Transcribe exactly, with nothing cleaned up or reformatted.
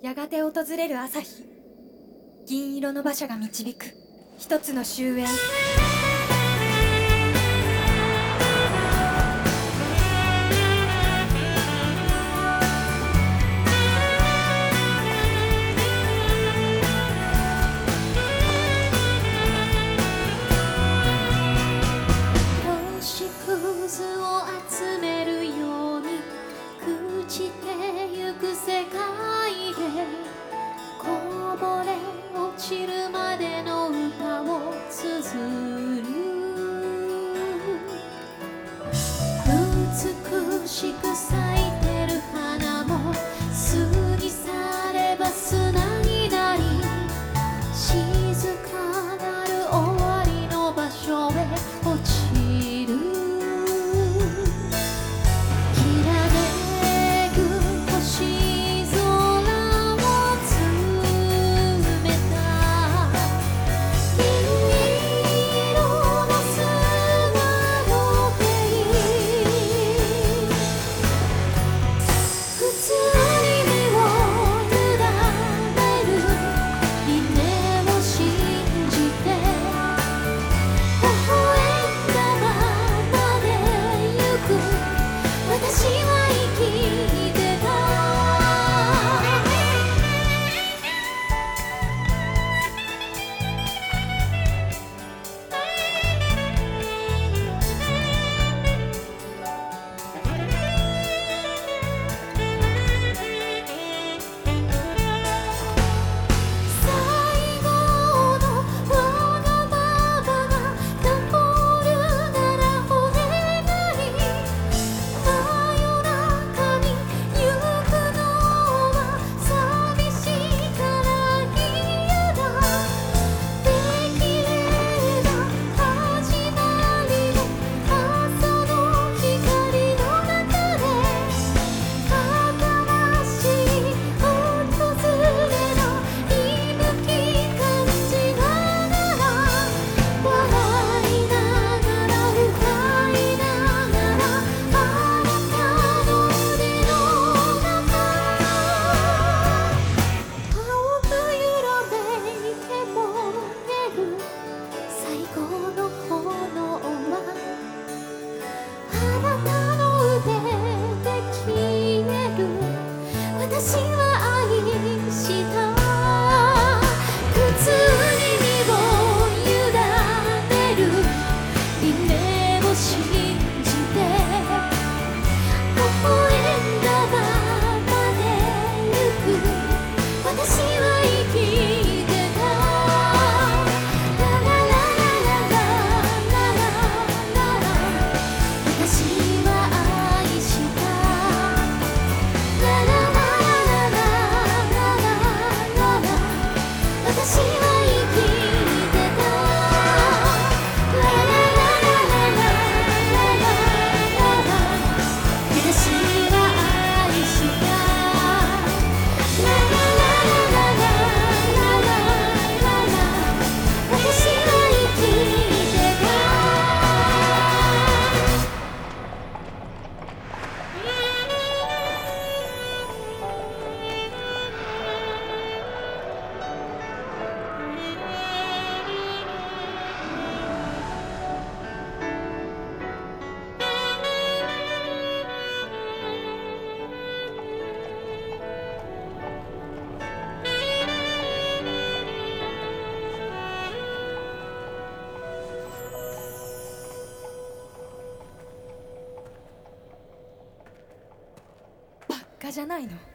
やがて訪れる朝日、銀色の馬車が導く一つの終焉。 星屑を集めるように朽ちてゆく世界で、こぼれ落ちるまでの歌を綴る。美しく咲いてる花も過ぎ去れば砂になり、静かなる終わりの場所へ落ちる。きらめく星空を詰めた銀色の砂時計、普通に目を委ねる夢を信じて、微笑んだままでゆく私は生きてた。最後のわがままが残るならお願い。真夜中に行くのは寂しいから嫌だ。できれば始まりの朝の光の中で、新しい訪れの息吹感じながら、笑いながら歌いながら、あなたの腕の中、青く揺らめいて燃える最後の炎は、あなたの腕で消える。私は愛した。普通に身を委ねる夢を信じて、微笑んだままでゆく私は生きてた。ラララララララララ、私は愛した。ララララララララ、私は生きてた。ラララララララララ、私は愛した。ララララララララ、私は生きてた。 バッカじゃないの。